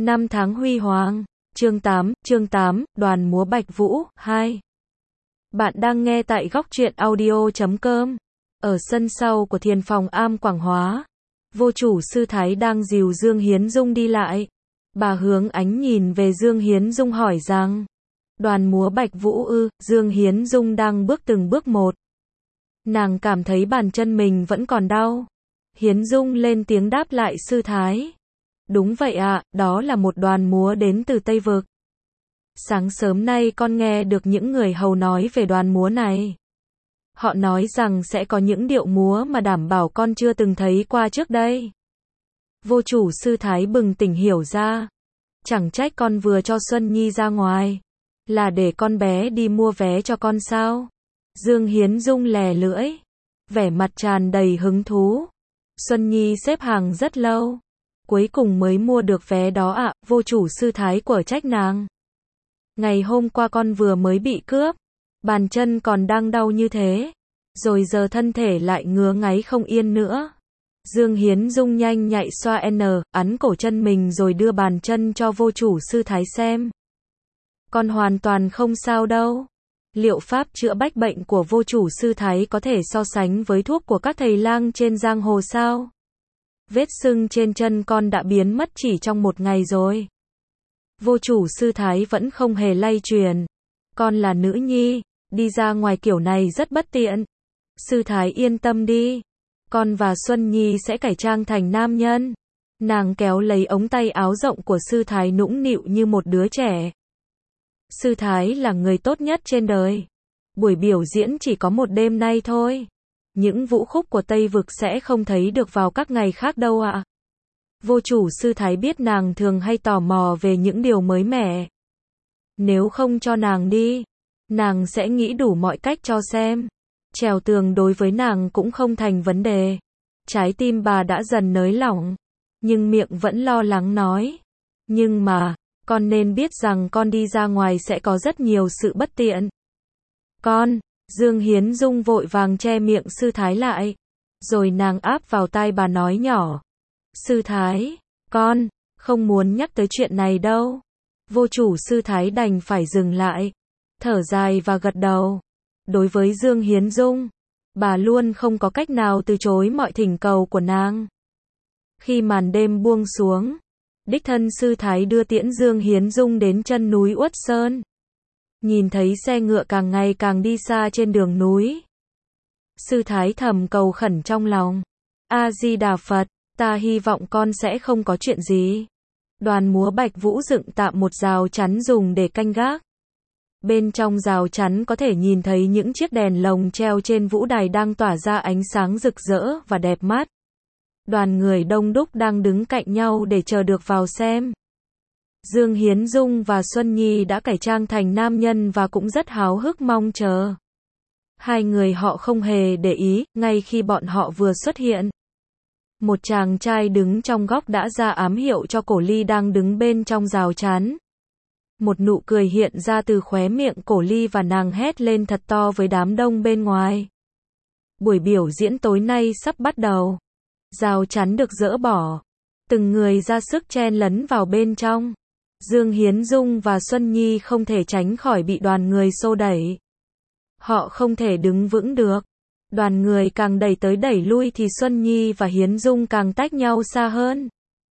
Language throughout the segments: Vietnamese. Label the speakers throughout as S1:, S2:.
S1: Năm tháng huy hoàng. Chương 8, đoàn múa Bạch Vũ, 2. Bạn đang nghe tại góc truyện audio.com. Ở sân sau của thiền phòng Am Quảng Hóa, vô chủ sư Thái đang dìu Dương Hiến Dung đi lại. Bà hướng ánh nhìn về Dương Hiến Dung hỏi rằng, đoàn múa Bạch Vũ ư? Dương Hiến Dung đang bước từng bước một. Nàng cảm thấy bàn chân mình vẫn còn đau. Hiến Dung lên tiếng đáp lại sư Thái. Đúng vậy ạ, đó là một đoàn múa đến từ Tây Vực. Sáng sớm nay con nghe được những người hầu nói về đoàn múa này. Họ nói rằng sẽ có những điệu múa mà đảm bảo con chưa từng thấy qua trước đây. Vô chủ sư Thái bừng tỉnh hiểu ra. Chẳng trách con vừa cho Xuân Nhi ra ngoài. Là để con bé đi mua vé cho con sao? Dương Hiến Dung lè lưỡi. Vẻ mặt tràn đầy hứng thú. Xuân Nhi xếp hàng rất lâu. Cuối cùng mới mua được vé đó ạ. Vô chủ sư Thái quở trách nàng. Ngày hôm qua con vừa mới bị cướp. Bàn chân còn đang đau như thế. Rồi giờ thân thể lại ngứa ngáy không yên nữa. Dương Hiến Dung nhanh nhạy xoa ấn cổ chân mình rồi đưa bàn chân cho vô chủ sư Thái xem. Con hoàn toàn không sao đâu. Liệu pháp chữa bách bệnh của vô chủ sư Thái có thể so sánh với thuốc của các thầy lang trên giang hồ sao? Vết sưng trên chân con đã biến mất chỉ trong một ngày rồi. Vô chủ sư Thái vẫn không hề lay chuyển. Con là nữ nhi, đi ra ngoài kiểu này rất bất tiện. Sư Thái yên tâm đi. Con và Xuân Nhi sẽ cải trang thành nam nhân. Nàng kéo lấy ống tay áo rộng của sư Thái nũng nịu như một đứa trẻ. Sư Thái là người tốt nhất trên đời. Buổi biểu diễn chỉ có một đêm nay thôi. Những vũ khúc của Tây Vực sẽ không thấy được vào các ngày khác đâu ạ. Vô chủ sư Thái biết nàng thường hay tò mò về những điều mới mẻ. Nếu không cho nàng đi, nàng sẽ nghĩ đủ mọi cách cho xem. Trèo tường đối với nàng cũng không thành vấn đề. Trái tim bà đã dần nới lỏng, nhưng miệng vẫn lo lắng nói. Nhưng mà, con nên biết rằng con đi ra ngoài sẽ có rất nhiều sự bất tiện. Con, Dương Hiến Dung vội vàng che miệng sư Thái lại. Rồi nàng áp vào tai bà nói nhỏ. Sư Thái, con, không muốn nhắc tới chuyện này đâu. Vô chủ sư Thái đành phải dừng lại, thở dài và gật đầu. Đối với Dương Hiến Dung, bà luôn không có cách nào từ chối mọi thỉnh cầu của nàng. Khi màn đêm buông xuống, đích thân sư Thái đưa tiễn Dương Hiến Dung đến chân núi Uất Sơn. Nhìn thấy xe ngựa càng ngày càng đi xa trên đường núi. Sư Thái thầm cầu khẩn trong lòng. A-di-đà Phật, ta hy vọng con sẽ không có chuyện gì. Đoàn múa Bạch Vũ dựng tạm một rào chắn dùng để canh gác. Bên trong rào chắn có thể nhìn thấy những chiếc đèn lồng treo trên vũ đài đang tỏa ra ánh sáng rực rỡ và đẹp mắt. Đoàn người đông đúc đang đứng cạnh nhau để chờ được vào xem. Dương Hiến Dung và Xuân Nhi đã cải trang thành nam nhân và cũng rất háo hức mong chờ. Hai người họ không hề để ý, ngay khi bọn họ vừa xuất hiện. Một chàng trai đứng trong góc đã ra ám hiệu cho Cổ Ly đang đứng bên trong rào chắn. Một nụ cười hiện ra từ khóe miệng Cổ Ly và nàng hét lên thật to với đám đông bên ngoài. Buổi biểu diễn tối nay sắp bắt đầu. Rào chắn được dỡ bỏ. Từng người ra sức chen lấn vào bên trong. Dương Hiến Dung và Xuân Nhi không thể tránh khỏi bị đoàn người xô đẩy. Họ không thể đứng vững được. Đoàn người càng đẩy tới đẩy lui thì Xuân Nhi và Hiến Dung càng tách nhau xa hơn.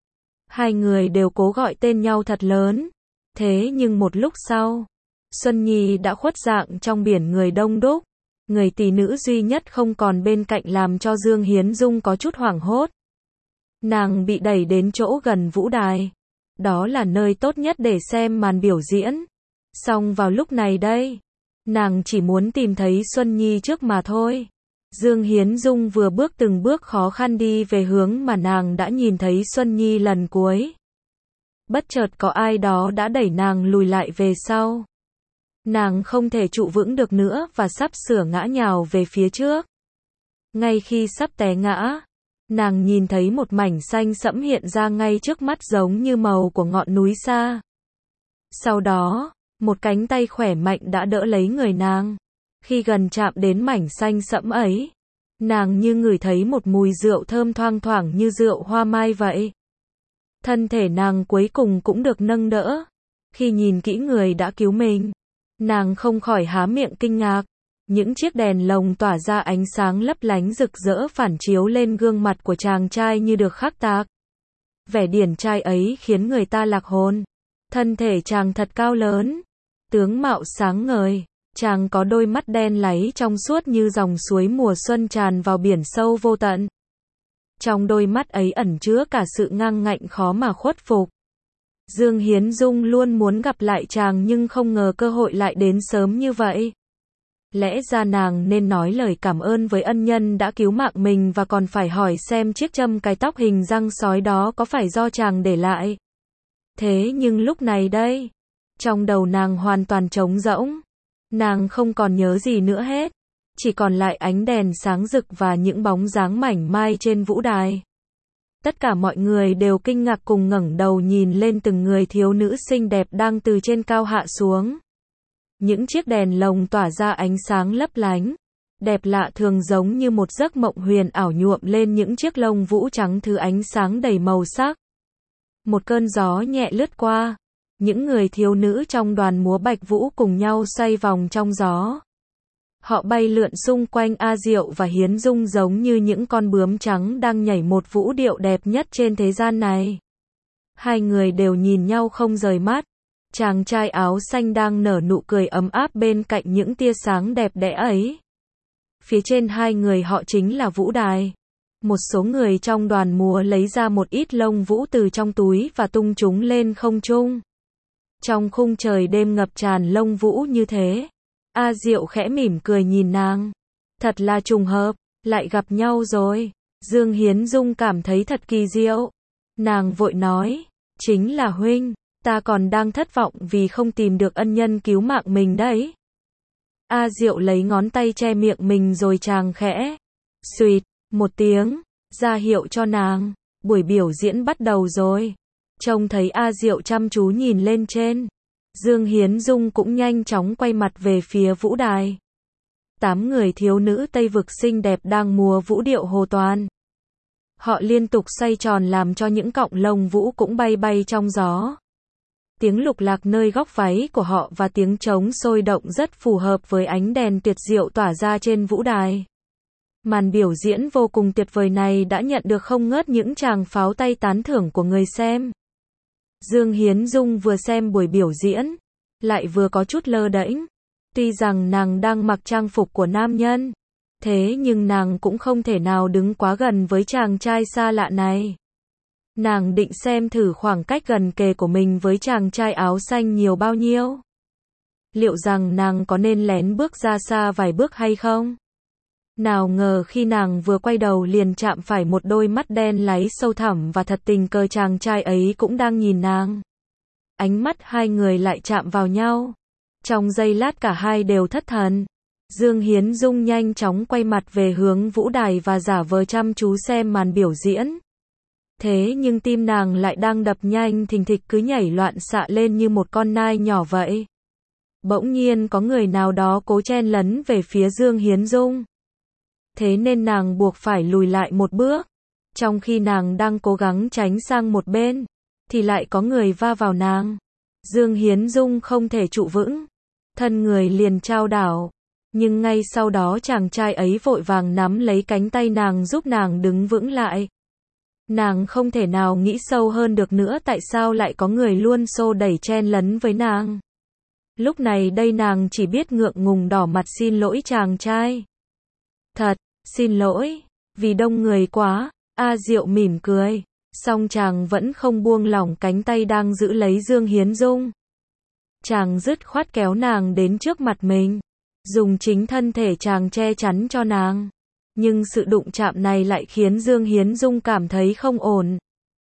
S1: Hai người đều cố gọi tên nhau thật lớn. Thế nhưng một lúc sau, Xuân Nhi đã khuất dạng trong biển người đông đúc. Người tỷ nữ duy nhất không còn bên cạnh làm cho Dương Hiến Dung có chút hoảng hốt. Nàng bị đẩy đến chỗ gần vũ đài. Đó là nơi tốt nhất để xem màn biểu diễn. Song vào lúc này đây, nàng chỉ muốn tìm thấy Xuân Nhi trước mà thôi. Dương Hiến Dung vừa bước từng bước khó khăn đi về hướng mà nàng đã nhìn thấy Xuân Nhi lần cuối. Bất chợt có ai đó đã đẩy nàng lùi lại về sau. Nàng không thể trụ vững được nữa và sắp sửa ngã nhào về phía trước. Ngay khi sắp té ngã, nàng nhìn thấy một mảnh xanh sẫm hiện ra ngay trước mắt giống như màu của ngọn núi xa. Sau đó, một cánh tay khỏe mạnh đã đỡ lấy người nàng. Khi gần chạm đến mảnh xanh sẫm ấy, nàng như ngửi thấy một mùi rượu thơm thoang thoảng như rượu hoa mai vậy. Thân thể nàng cuối cùng cũng được nâng đỡ. Khi nhìn kỹ người đã cứu mình, nàng không khỏi há miệng kinh ngạc. Những chiếc đèn lồng tỏa ra ánh sáng lấp lánh rực rỡ phản chiếu lên gương mặt của chàng trai như được khắc tạc. Vẻ điển trai ấy khiến người ta lạc hồn. Thân thể chàng thật cao lớn, tướng mạo sáng ngời, chàng có đôi mắt đen láy trong suốt như dòng suối mùa xuân tràn vào biển sâu vô tận. Trong đôi mắt ấy ẩn chứa cả sự ngang ngạnh khó mà khuất phục. Dương Hiến Dung luôn muốn gặp lại chàng nhưng không ngờ cơ hội lại đến sớm như vậy. Lẽ ra nàng nên nói lời cảm ơn với ân nhân đã cứu mạng mình và còn phải hỏi xem chiếc châm cài tóc hình răng sói đó có phải do chàng để lại. Thế nhưng lúc này đây, trong đầu nàng hoàn toàn trống rỗng. Nàng không còn nhớ gì nữa hết. Chỉ còn lại ánh đèn sáng rực và những bóng dáng mảnh mai trên vũ đài. Tất cả mọi người đều kinh ngạc cùng ngẩng đầu nhìn lên từng người thiếu nữ xinh đẹp đang từ trên cao hạ xuống. Những chiếc đèn lồng tỏa ra ánh sáng lấp lánh, đẹp lạ thường giống như một giấc mộng huyền ảo nhuộm lên những chiếc lông vũ trắng thứ ánh sáng đầy màu sắc. Một cơn gió nhẹ lướt qua, những người thiếu nữ trong đoàn múa Bạch Vũ cùng nhau xoay vòng trong gió. Họ bay lượn xung quanh A Diệu và Hiến Dung giống như những con bướm trắng đang nhảy một vũ điệu đẹp nhất trên thế gian này. Hai người đều nhìn nhau không rời mắt. Chàng trai áo xanh đang nở nụ cười ấm áp bên cạnh những tia sáng đẹp đẽ ấy. Phía trên hai người họ chính là vũ đài. Một số người trong đoàn múa lấy ra một ít lông vũ từ trong túi và tung chúng lên không trung. Trong khung trời đêm ngập tràn lông vũ như thế, A Diệu khẽ mỉm cười nhìn nàng. Thật là trùng hợp, lại gặp nhau rồi. Dương Hiến Dung cảm thấy thật kỳ diệu. Nàng vội nói, chính là huynh, ta còn đang thất vọng vì không tìm được ân nhân cứu mạng mình đấy. A Diệu lấy ngón tay che miệng mình rồi chàng khẽ xuýt một tiếng, ra hiệu cho nàng. Buổi biểu diễn bắt đầu rồi. Trông thấy A Diệu chăm chú nhìn lên trên, Dương Hiến Dung cũng nhanh chóng quay mặt về phía vũ đài. 8 người thiếu nữ Tây Vực xinh đẹp đang múa vũ điệu hồ toàn. Họ liên tục xoay tròn làm cho những cọng lông vũ cũng bay bay trong gió. Tiếng lục lạc nơi góc váy của họ và tiếng trống sôi động rất phù hợp với ánh đèn tuyệt diệu tỏa ra trên vũ đài. Màn biểu diễn vô cùng tuyệt vời này đã nhận được không ngớt những tràng pháo tay tán thưởng của người xem. Dương Hiến Dung vừa xem buổi biểu diễn, lại vừa có chút lơ đễnh. Tuy rằng nàng đang mặc trang phục của nam nhân, thế nhưng nàng cũng không thể nào đứng quá gần với chàng trai xa lạ này. Nàng định xem thử khoảng cách gần kề của mình với chàng trai áo xanh nhiều bao nhiêu. Liệu rằng nàng có nên lén bước ra xa vài bước hay không? Nào ngờ khi nàng vừa quay đầu liền chạm phải một đôi mắt đen láy sâu thẳm và thật tình cờ chàng trai ấy cũng đang nhìn nàng. Ánh mắt hai người lại chạm vào nhau. Trong giây lát cả hai đều thất thần. Dương Hiến Dung nhanh chóng quay mặt về hướng vũ đài và giả vờ chăm chú xem màn biểu diễn. Thế nhưng tim nàng lại đang đập nhanh thình thịch cứ nhảy loạn xạ lên như một con nai nhỏ vậy. Bỗng nhiên có người nào đó cố chen lấn về phía Dương Hiến Dung. Thế nên nàng buộc phải lùi lại một bước. Trong khi nàng đang cố gắng tránh sang một bên, thì lại có người va vào nàng. Dương Hiến Dung không thể trụ vững. Thân người liền chao đảo. Nhưng ngay sau đó chàng trai ấy vội vàng nắm lấy cánh tay nàng giúp nàng đứng vững lại. Nàng không thể nào nghĩ sâu hơn được nữa tại sao lại có người luôn xô đẩy chen lấn với nàng. Lúc này đây nàng chỉ biết ngượng ngùng đỏ mặt xin lỗi chàng trai. Thật, xin lỗi, vì đông người quá. A Diệu mỉm cười, song chàng vẫn không buông lỏng cánh tay đang giữ lấy Dương Hiến Dung. Chàng dứt khoát kéo nàng đến trước mặt mình, dùng chính thân thể chàng che chắn cho nàng. Nhưng sự đụng chạm này lại khiến Dương Hiến Dung cảm thấy không ổn.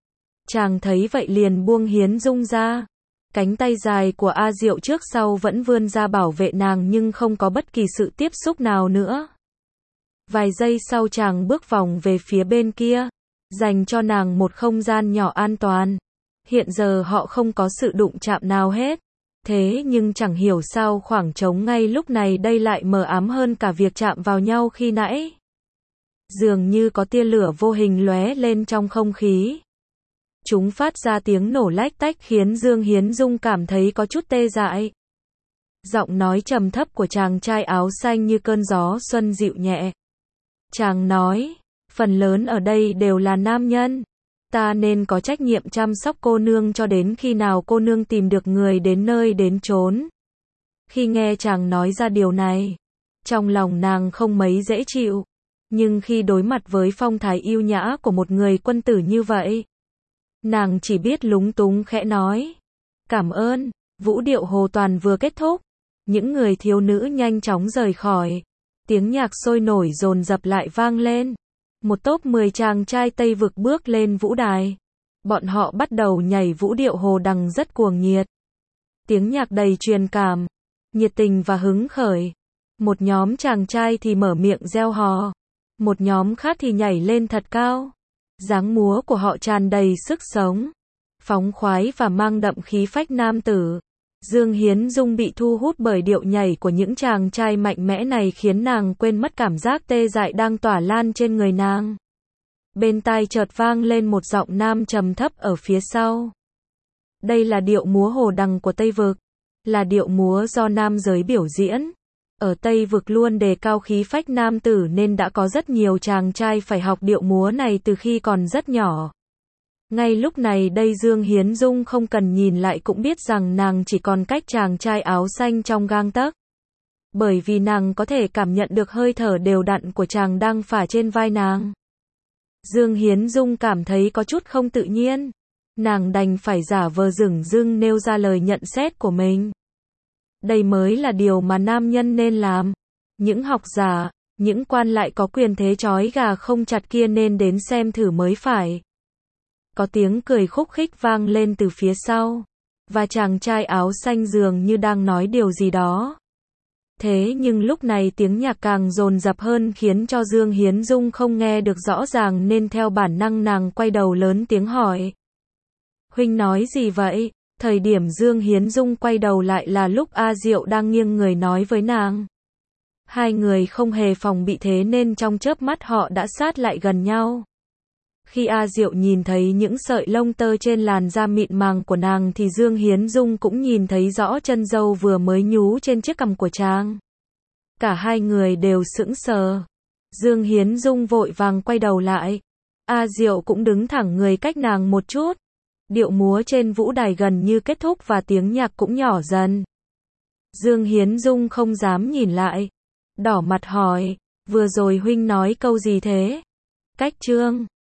S1: Chàng thấy vậy liền buông Hiến Dung ra. Cánh tay dài của A Diệu trước sau vẫn vươn ra bảo vệ nàng nhưng không có bất kỳ sự tiếp xúc nào nữa. Vài giây sau chàng bước vòng về phía bên kia, dành cho nàng một không gian nhỏ an toàn. Hiện giờ họ không có sự đụng chạm nào hết. Thế nhưng chẳng hiểu sao khoảng trống ngay lúc này đây lại mờ ám hơn cả việc chạm vào nhau khi nãy. Dường như có tia lửa vô hình lóe lên trong không khí. Chúng phát ra tiếng nổ lách tách khiến Dương Hiến Dung cảm thấy có chút tê dại. Giọng nói trầm thấp của chàng trai áo xanh như cơn gió xuân dịu nhẹ. Chàng nói, phần lớn ở đây đều là nam nhân. Ta nên có trách nhiệm chăm sóc cô nương cho đến khi nào cô nương tìm được người đến nơi đến chốn. Khi nghe chàng nói ra điều này, trong lòng nàng không mấy dễ chịu. Nhưng khi đối mặt với phong thái yêu nhã của một người quân tử như vậy, nàng chỉ biết lúng túng khẽ nói. Cảm ơn. Vũ điệu hồ toàn vừa kết thúc. Những người thiếu nữ nhanh chóng rời khỏi. Tiếng nhạc sôi nổi dồn dập lại vang lên. Một tốp 10 chàng trai Tây Vực bước lên vũ đài. Bọn họ bắt đầu nhảy vũ điệu hồ đằng rất cuồng nhiệt. Tiếng nhạc đầy truyền cảm, nhiệt tình và hứng khởi. Một nhóm chàng trai thì mở miệng reo hò. Một nhóm khác thì nhảy lên thật cao. Dáng múa của họ tràn đầy sức sống, phóng khoái và mang đậm khí phách nam tử. Dương Hiến Dung bị thu hút bởi điệu nhảy của những chàng trai mạnh mẽ này khiến nàng quên mất cảm giác tê dại đang tỏa lan trên người nàng. Bên tai chợt vang lên một giọng nam trầm thấp ở phía sau. Đây là điệu múa hồ đằng của Tây Vực, là điệu múa do nam giới biểu diễn. Ở Tây Vực luôn đề cao khí phách nam tử nên đã có rất nhiều chàng trai phải học điệu múa này từ khi còn rất nhỏ. Ngay lúc này đây Dương Hiến Dung không cần nhìn lại cũng biết rằng nàng chỉ còn cách chàng trai áo xanh trong gang tấc. Bởi vì nàng có thể cảm nhận được hơi thở đều đặn của chàng đang phả trên vai nàng. Dương Hiến Dung cảm thấy có chút không tự nhiên. Nàng đành phải giả vờ dửng dưng nêu ra lời nhận xét của mình. Đây mới là điều mà nam nhân nên làm. Những học giả, những quan lại có quyền thế trói gà không chặt kia nên đến xem thử mới phải. Có tiếng cười khúc khích vang lên từ phía sau. Và chàng trai áo xanh dường như đang nói điều gì đó. Thế nhưng lúc này tiếng nhạc càng dồn dập hơn khiến cho Dương Hiến Dung không nghe được rõ ràng nên theo bản năng nàng quay đầu lớn tiếng hỏi. Huynh nói gì vậy? Thời điểm Dương Hiến Dung quay đầu lại là lúc A Diệu đang nghiêng người nói với nàng. Hai người không hề phòng bị thế nên trong chớp mắt họ đã sát lại gần nhau. Khi A Diệu nhìn thấy những sợi lông tơ trên làn da mịn màng của nàng thì Dương Hiến Dung cũng nhìn thấy rõ chân râu vừa mới nhú trên chiếc cằm của chàng. Cả hai người đều sững sờ. Dương Hiến Dung vội vàng quay đầu lại. A Diệu cũng đứng thẳng người cách nàng một chút. Điệu múa trên vũ đài gần như kết thúc và tiếng nhạc cũng nhỏ dần. Dương Hiến Dung không dám nhìn lại. Đỏ mặt hỏi, vừa rồi huynh nói câu gì thế? Cách chương